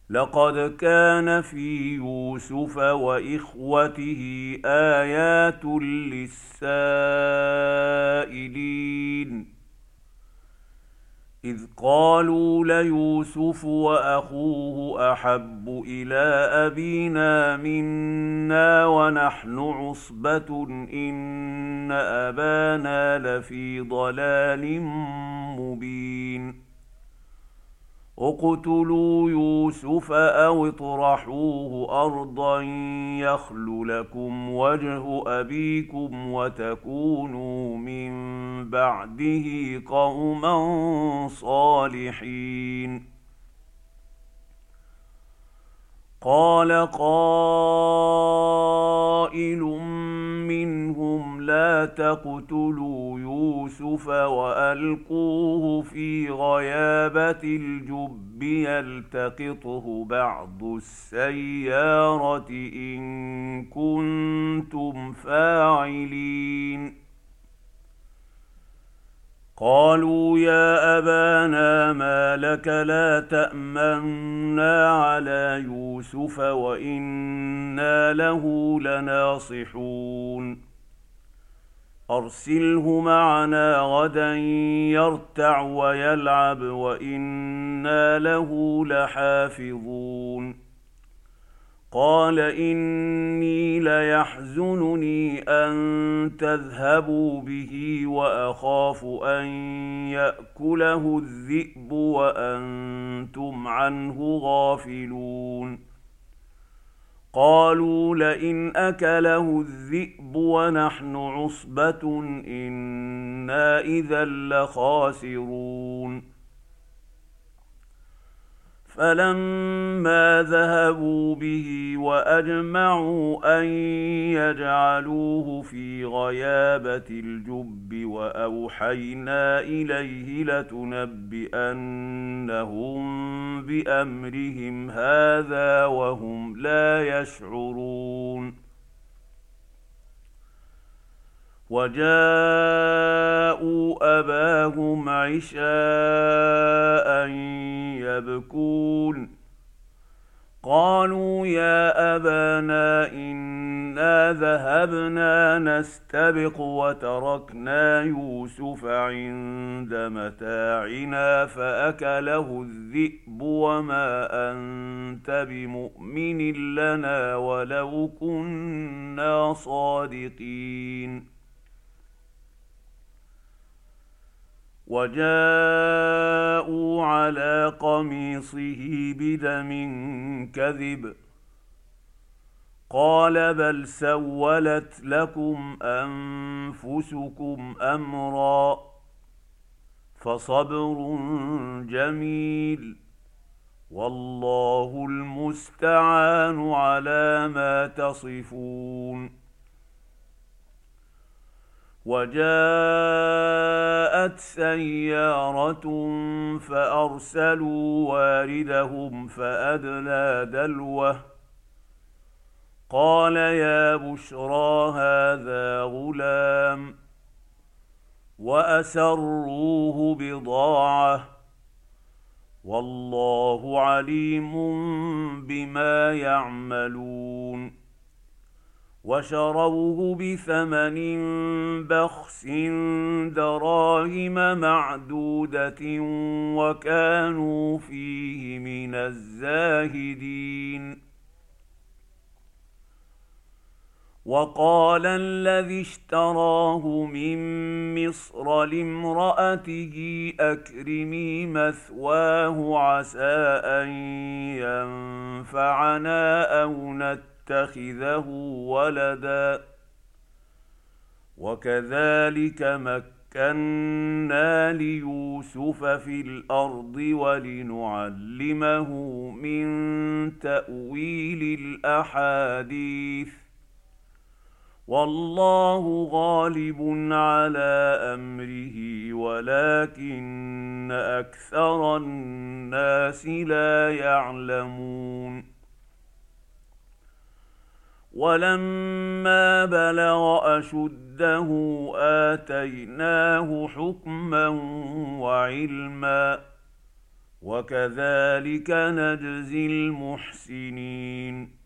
لقد كان في يوسف وإخوته آيات للسائلين إذ قالوا ليوسف وأخوه أحب إلى أبينا منا ونحن عصبة إن أبانا لفي ضلال مبين اقتلوا يوسف أو اطرحوه أرضا يخل لكم وجه أبيكم وتكونوا من بعده قوما صالحين. قال قائل منهم لا تقتلوا يوسف وألقوه في غيابة الجب يلتقطه بعض السيارة إن كنتم فاعلين. قالوا يا أبانا ما لك لا تأمنا على يوسف وإنا له لناصحون أرسله معنا غدا يرتع ويلعب وإنا له لحافظون. قال إني ليحزنني أن تذهبوا به وأخاف أن يأكله الذئب وأنتم عنه غافلون. قالوا لئن أكله الذئب ونحن عصبة إنا إذا لخاسرون. فلما ذهبوا به وأجمعوا أن يجعلوه في غيابة الجب وأوحينا إليه لتنبئنهم بأمرهم هذا وهم لا يشعرون. وجاءوا أباهم عشاء يبكون. قالوا يا أبانا إنا ذهبنا نستبق وتركنا يوسف عند متاعنا فأكله الذئب وما أنت بمؤمن لنا ولو كنا صادقين. وجاءوا على قميصه بدم كذب قال بل سولت لكم أنفسكم أمرا فصبر جميل والله المستعان على ما تصفون. وجاءت سيارة فأرسلوا واردهم فأدلى دلوه قال يا بشرى هذا غلام وأسروه بضاعة والله عليم بما يعملون. وشروه بثمن بخس دراهم معدودة وكانوا فيه من الزاهدين. وقال الذي اشتراه من مصر لامرأته أكرمي مثواه عسى أن ينفعنا أو نتخذه ولدا وكذلك مكنا ليوسف في الأرض ولنعلمه من تأويل الأحاديث والله غالب على أمره ولكن أكثر الناس لا يعلمون. ولما بلغ أشده آتيناه حكما وعلما وكذلك نجزي المحسنين.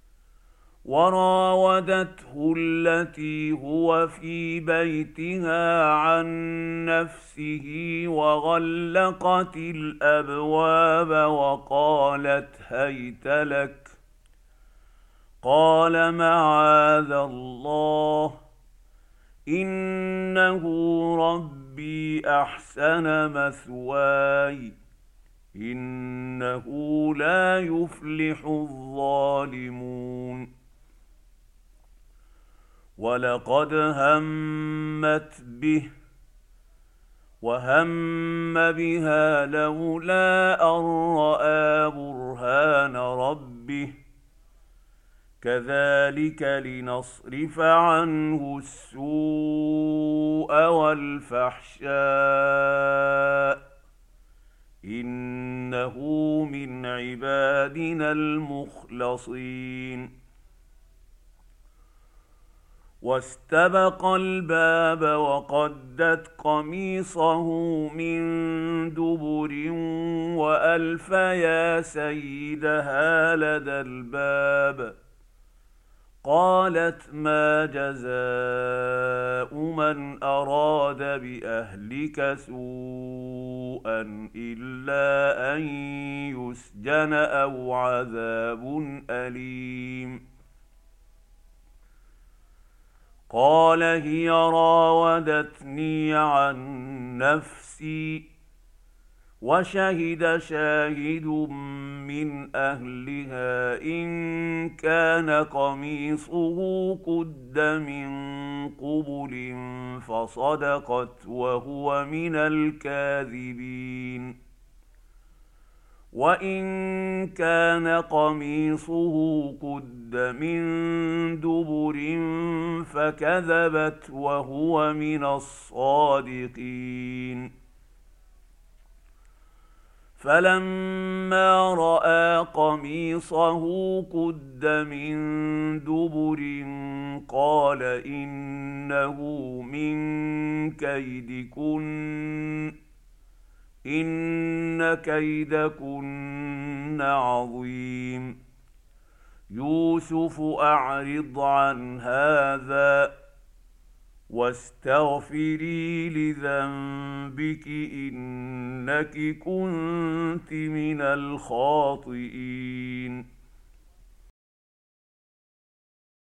وراودته التي هو في بيتها عن نفسه وغلقت الابواب وقالت هيت لك، قال معاذ الله انه ربي احسن مثواي انه لا يفلح الظالمون. ولقد همت به وهم بها لولا ان راى برهان ربه كذلك لنصرف عنه السوء والفحشاء انه من عبادنا المخلصين. واستبق الباب وقدت قميصه من دبر والف يا سيدها لدى الباب. قالت ما جزاء من اراد باهلك سوءا الا ان يسجن او عذاب اليم. قال هي راودتني عن نفسي وشهد شاهد من اهلها ان كان قميصه قد من قبل فصدقت وهو من الكاذبين. وان كان قميصه قد من دبر فكذبت وهو من الصادقين. فلما راى قميصه قد من دبر قال انه من كيدكن ان كيدكن عظيم. يوسف اعرض عن هذا واستغفري لذنبك انك كنت من الخاطئين.